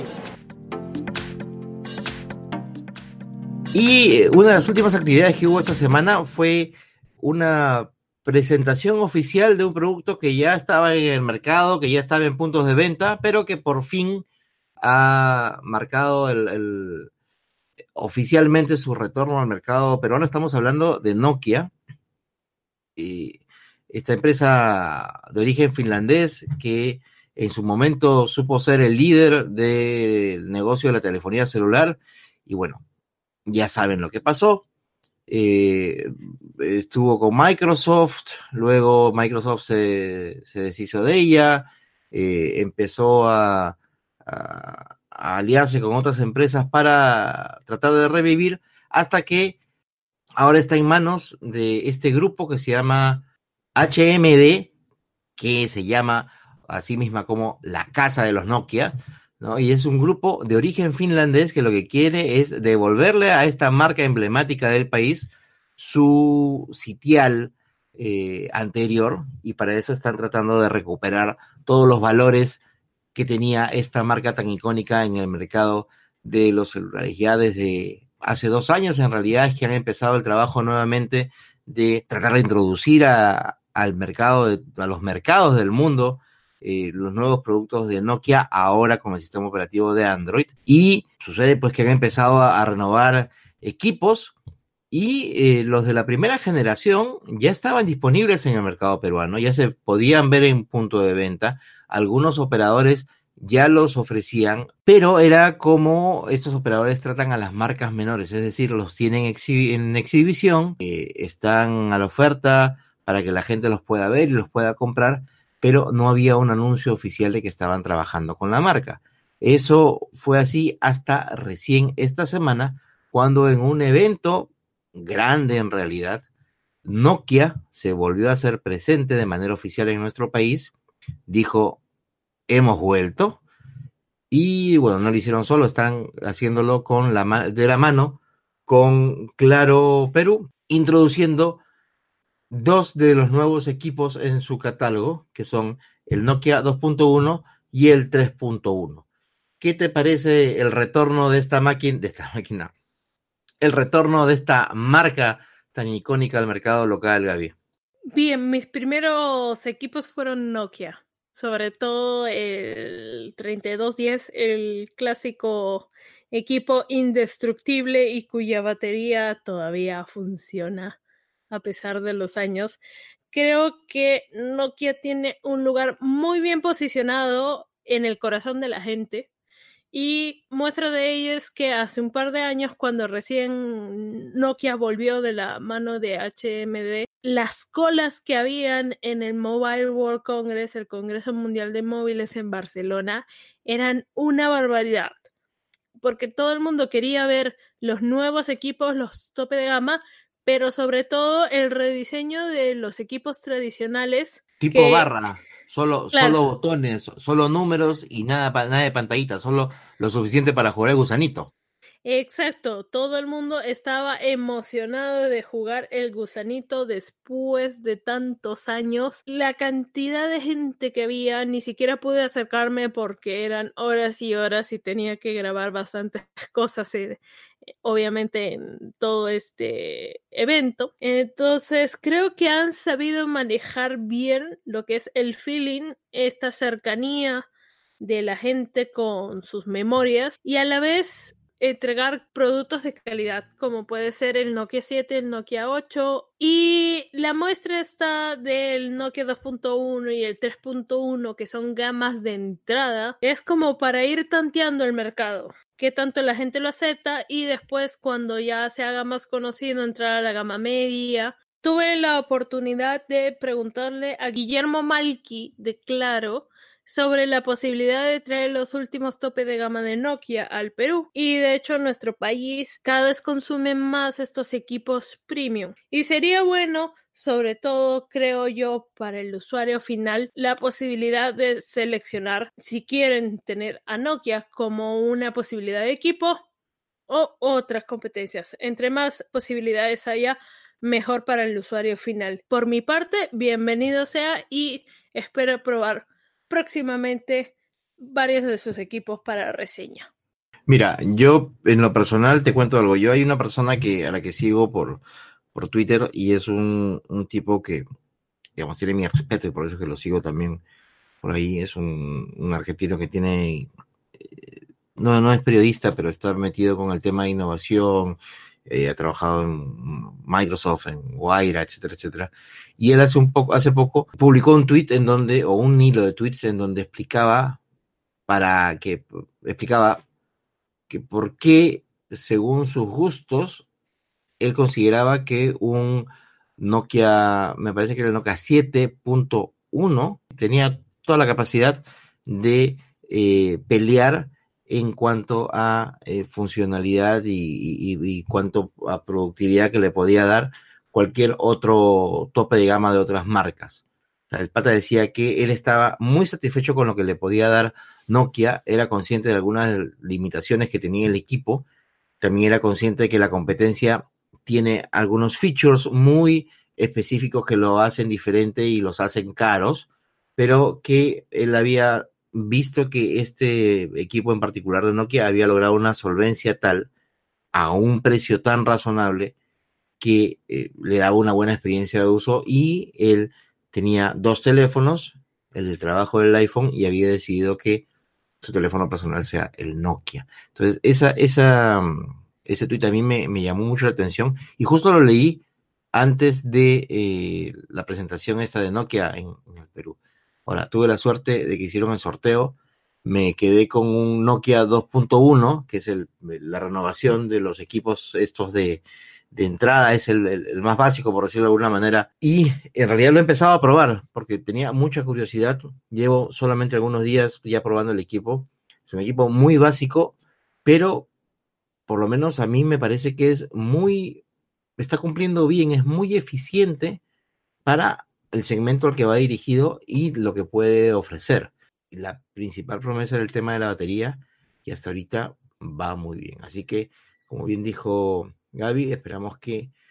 Y una de las últimas actividades que hubo esta semana fue una presentación oficial de un producto que ya estaba en el mercado, que ya estaba en puntos de venta, pero que por fin ha marcado el, el, oficialmente su retorno al mercado peruano. Estamos hablando de Nokia, y esta empresa de origen finlandés que en su momento supo ser el líder del negocio de la telefonía celular. Y bueno, ya saben lo que pasó. Eh, estuvo con Microsoft, luego Microsoft se, se deshizo de ella, eh, empezó a, a, a aliarse con otras empresas para tratar de revivir, hasta que ahora está en manos de este grupo que se llama H M D, que se llama a sí misma como la casa de los Nokia, ¿no? Y es un grupo de origen finlandés que lo que quiere es devolverle a esta marca emblemática del país su sitial eh, anterior, y para eso están tratando de recuperar todos los valores que tenía esta marca tan icónica en el mercado de los celulares. Ya desde hace dos años en realidad es que han empezado el trabajo nuevamente de tratar de introducir a, al mercado, de, a los mercados del mundo, Eh, los nuevos productos de Nokia, ahora con el sistema operativo de Android. Y sucede pues que han empezado a, a renovar equipos, y eh, los de la primera generación ya estaban disponibles en el mercado peruano, ya se podían ver en punto de venta, algunos operadores ya los ofrecían, pero era como estos operadores tratan a las marcas menores, es decir, los tienen exhi- en exhibición, eh, están a la oferta para que la gente los pueda ver y los pueda comprar, pero no había un anuncio oficial de que estaban trabajando con la marca. Eso fue así hasta recién esta semana, cuando en un evento grande en realidad, Nokia se volvió a hacer presente de manera oficial en nuestro país, dijo, hemos vuelto, y bueno, no lo hicieron solo, están haciéndolo con la ma- de la mano con Claro Perú, introduciendo dos de los nuevos equipos en su catálogo, que son el Nokia dos punto uno y el tres punto uno. ¿Qué te parece el retorno de esta máquina, de esta máquina, el retorno de esta marca tan icónica al mercado local, Gaby? Bien, mis primeros equipos fueron Nokia, sobre todo el treinta y dos diez, el clásico equipo indestructible y cuya batería todavía funciona a pesar de los años. Creo que Nokia tiene un lugar muy bien posicionado en el corazón de la gente. Y muestra de ello es que hace un par de años, cuando recién Nokia volvió de la mano de H M D, las colas que habían en el Mobile World Congress, el Congreso Mundial de Móviles en Barcelona, eran una barbaridad. Porque todo el mundo quería ver los nuevos equipos, los tope de gama, pero sobre todo el rediseño de los equipos tradicionales. Tipo que, barra. Solo, claro, solo botones, solo números y nada, nada de pantallita, solo lo suficiente para jugar el gusanito. Exacto, todo el mundo estaba emocionado de jugar el gusanito después de tantos años. La cantidad de gente que había, ni siquiera pude acercarme porque eran horas y horas y tenía que grabar bastantes cosas, eh, obviamente, en todo este evento. Entonces, creo que han sabido manejar bien lo que es el feeling, esta cercanía de la gente con sus memorias y a la vez entregar productos de calidad, como puede ser el Nokia siete, el Nokia ocho, y la muestra está del Nokia dos punto uno y el tres punto uno, que son gamas de entrada. Es como para ir tanteando el mercado, qué tanto la gente lo acepta, y después, cuando ya se haga más conocido, entrar a la gama media. Tuve la oportunidad de preguntarle a Guillermo Malki de Claro sobre la posibilidad de traer los últimos tope de gama de Nokia al Perú, y de hecho nuestro país cada vez consume más estos equipos premium, y sería bueno, sobre todo creo yo, para el usuario final, la posibilidad de seleccionar si quieren tener a Nokia como una posibilidad de equipo o otras competencias. Entre más posibilidades haya, mejor para el usuario final. Por mi parte, bienvenido sea, y espero probar próximamente varios de sus equipos para reseña. Mira, yo en lo personal te cuento algo. Yo hay una persona que a la que sigo por, por Twitter, y es un, un tipo que, digamos, tiene mi respeto, y por eso es que lo sigo también por ahí. Es un, un argentino que tiene, eh, no, no es periodista, pero está metido con el tema de innovación. Eh, ha trabajado en Microsoft, en Wayra, etcétera, etcétera. Y él hace un poco, hace poco publicó un tweet en donde, o un hilo de tweets en donde explicaba para que explicaba que por qué, según sus gustos, él consideraba que un Nokia, me parece que era el Nokia siete punto uno, tenía toda la capacidad de eh, pelear en cuanto a eh, funcionalidad y, y, y cuanto a productividad que le podía dar cualquier otro tope de gama de otras marcas. O sea, el pata decía que él estaba muy satisfecho con lo que le podía dar Nokia, era consciente de algunas limitaciones que tenía el equipo, también era consciente de que la competencia tiene algunos features muy específicos que lo hacen diferente y los hacen caros, pero que él había visto que este equipo en particular de Nokia había logrado una solvencia tal, a un precio tan razonable, que eh, le daba una buena experiencia de uso, y él tenía dos teléfonos, el del trabajo del iPhone, y había decidido que su teléfono personal sea el Nokia. Entonces, esa, esa, ese tuit a mí me, me llamó mucho la atención, y justo lo leí antes de eh, la presentación esta de Nokia en, en el Perú. Ahora, tuve la suerte de que hicieron el sorteo, me quedé con un Nokia dos punto uno, que es el, la renovación de los equipos estos de, de entrada, es el, el, el más básico, por decirlo de alguna manera, y en realidad lo he empezado a probar, porque tenía mucha curiosidad. Llevo solamente algunos días ya probando el equipo. Es un equipo muy básico, pero por lo menos a mí me parece que es muy, está cumpliendo bien, es muy eficiente para el segmento al que va dirigido y lo que puede ofrecer. La principal promesa era el tema de la batería, y hasta ahorita va muy bien. Así que, como bien dijo Gaby, esperamos que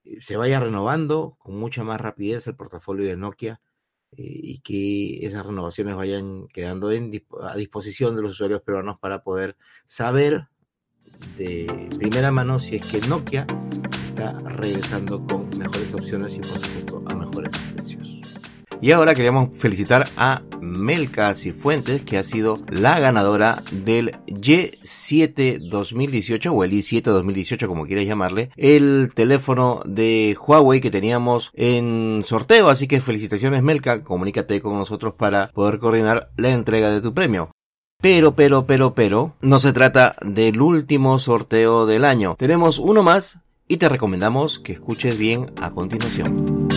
se vaya renovando con mucha más rapidez el portafolio de Nokia eh, y que esas renovaciones vayan quedando en, a disposición de los usuarios peruanos para poder saber de primera mano si es que Nokia está regresando con mejores opciones y por supuesto a mejores precios. Y ahora queríamos felicitar a Melka Cifuentes, que ha sido la ganadora del Y siete dos mil dieciocho o el i siete dos mil dieciocho, como quieras llamarle, el teléfono de Huawei que teníamos en sorteo. Así que felicitaciones, Melka, comunícate con nosotros para poder coordinar la entrega de tu premio. Pero, pero, pero, pero, no se trata del último sorteo del año. Tenemos uno más y te recomendamos que escuches bien a continuación.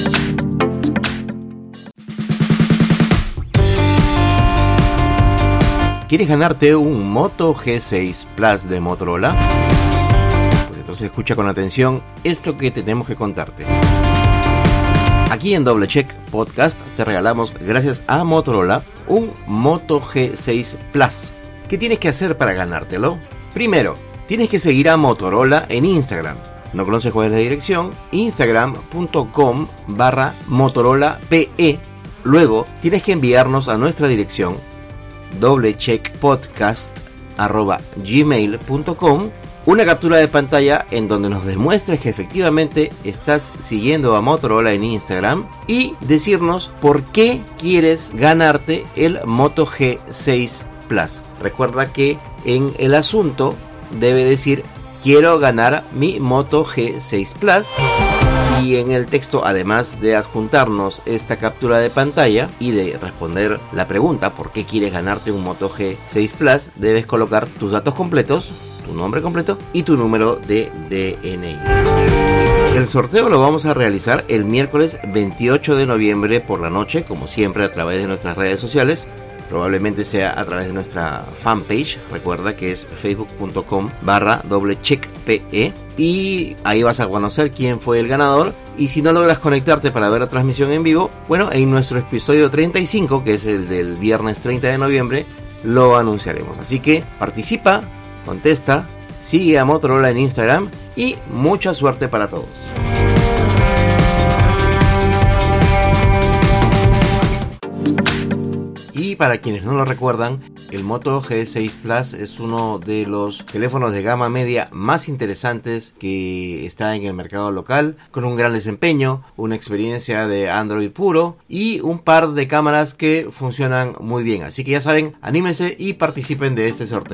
¿Quieres ganarte un Moto G seis Plus de Motorola? Pues entonces escucha con atención esto que tenemos que contarte. Aquí en Doble Check Podcast te regalamos, gracias a Motorola, un Moto G seis Plus. ¿Qué tienes que hacer para ganártelo? Primero, tienes que seguir a Motorola en Instagram. ¿No conoces cuál es la dirección? instagram punto com barra Motorola P E. Luego, tienes que enviarnos a nuestra dirección doblecheckpodcast arroba gmail punto com una captura de pantalla en donde nos demuestres que efectivamente estás siguiendo a Motorola en Instagram y decirnos por qué quieres ganarte el Moto G seis Plus. Recuerda que en el asunto debe decir quiero ganar mi Moto G seis Plus. Y en el texto, además de adjuntarnos esta captura de pantalla y de responder la pregunta ¿por qué quieres ganarte un Moto G seis Plus?, debes colocar tus datos completos, tu nombre completo y tu número de D N I. El sorteo lo vamos a realizar el miércoles veintiocho de noviembre por la noche, como siempre a través de nuestras redes sociales. Probablemente sea a través de nuestra fanpage. Recuerda que es facebook punto com barra doblecheckpe y ahí vas a conocer quién fue el ganador. Y si no logras conectarte para ver la transmisión en vivo, bueno, en nuestro episodio treinta y cinco, que es el del viernes treinta de noviembre, lo anunciaremos. Así que participa, contesta, sigue a Motorola en Instagram y mucha suerte para todos. Y para quienes no lo recuerdan, el Moto G seis Plus es uno de los teléfonos de gama media más interesantes que está en el mercado local, con un gran desempeño, una experiencia de Android puro y un par de cámaras que funcionan muy bien. Así que ya saben, anímense y participen de este sorteo.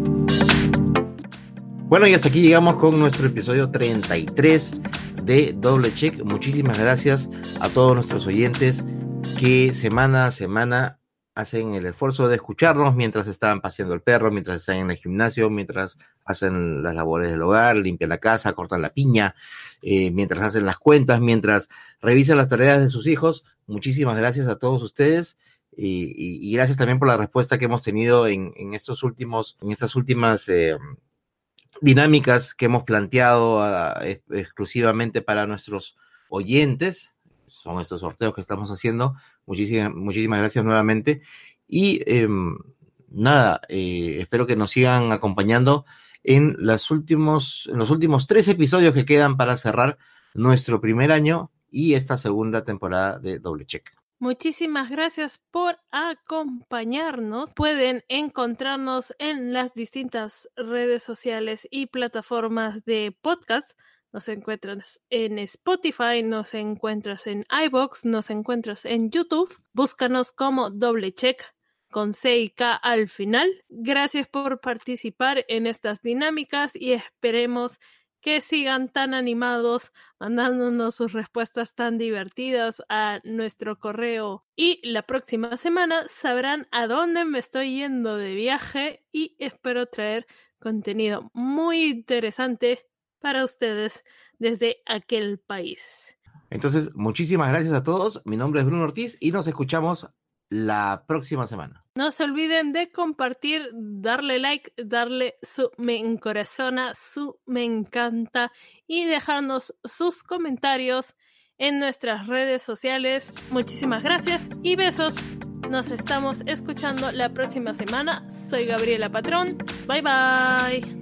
Bueno, y hasta aquí llegamos con nuestro episodio treinta y tres de Doble Check. Muchísimas gracias a todos nuestros oyentes que semana a semana hacen el esfuerzo de escucharnos mientras están paseando el perro, mientras están en el gimnasio, mientras hacen las labores del hogar, limpian la casa, cortan la piña, eh, mientras hacen las cuentas, mientras revisan las tareas de sus hijos. Muchísimas gracias a todos ustedes y, y, y gracias también por la respuesta que hemos tenido en, en estos últimos, en estas últimas eh, dinámicas que hemos planteado uh, ex- exclusivamente para nuestros oyentes. Son estos sorteos que estamos haciendo. Muchísimas, muchísimas gracias nuevamente. Y eh, nada, eh, espero que nos sigan acompañando en, las últimos, en los últimos tres episodios que quedan para cerrar nuestro primer año y esta segunda temporada de Doble Check. Muchísimas gracias por acompañarnos. Pueden encontrarnos en las distintas redes sociales y plataformas de podcast. Nos encuentras en Spotify, nos encuentras en iVoox, nos encuentras en YouTube. Búscanos como Doble Check con C y K al final. Gracias por participar en estas dinámicas y esperemos que sigan tan animados, mandándonos sus respuestas tan divertidas a nuestro correo. Y la próxima semana sabrán a dónde me estoy yendo de viaje y espero traer contenido muy interesante para ustedes desde aquel país. Entonces, muchísimas gracias a todos. Mi nombre es Bruno Ortiz y nos escuchamos la próxima semana. No se olviden de compartir, darle like, darle su me encorazona, su me encanta y dejarnos sus comentarios en nuestras redes sociales. Muchísimas gracias y besos. Nos estamos escuchando la próxima semana. Soy Gabriela Patrón. Bye bye.